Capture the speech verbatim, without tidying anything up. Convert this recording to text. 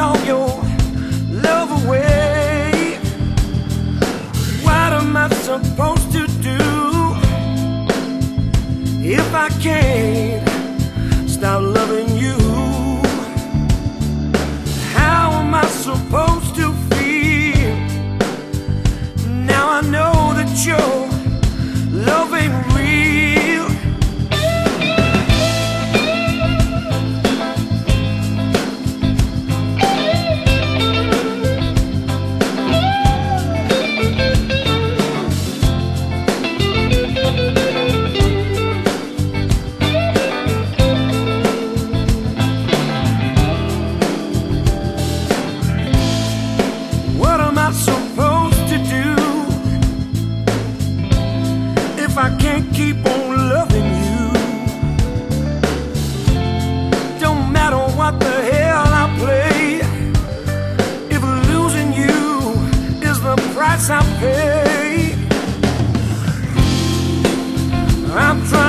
all your love away. What am I supposed to do if I can't stop loving you? How am I supposed to feel? Now I know that your love ain't real. What am I supposed to do if I can't keep on loving you? Don't matter what the hell I play, if losing you is the price I pay. I'm trying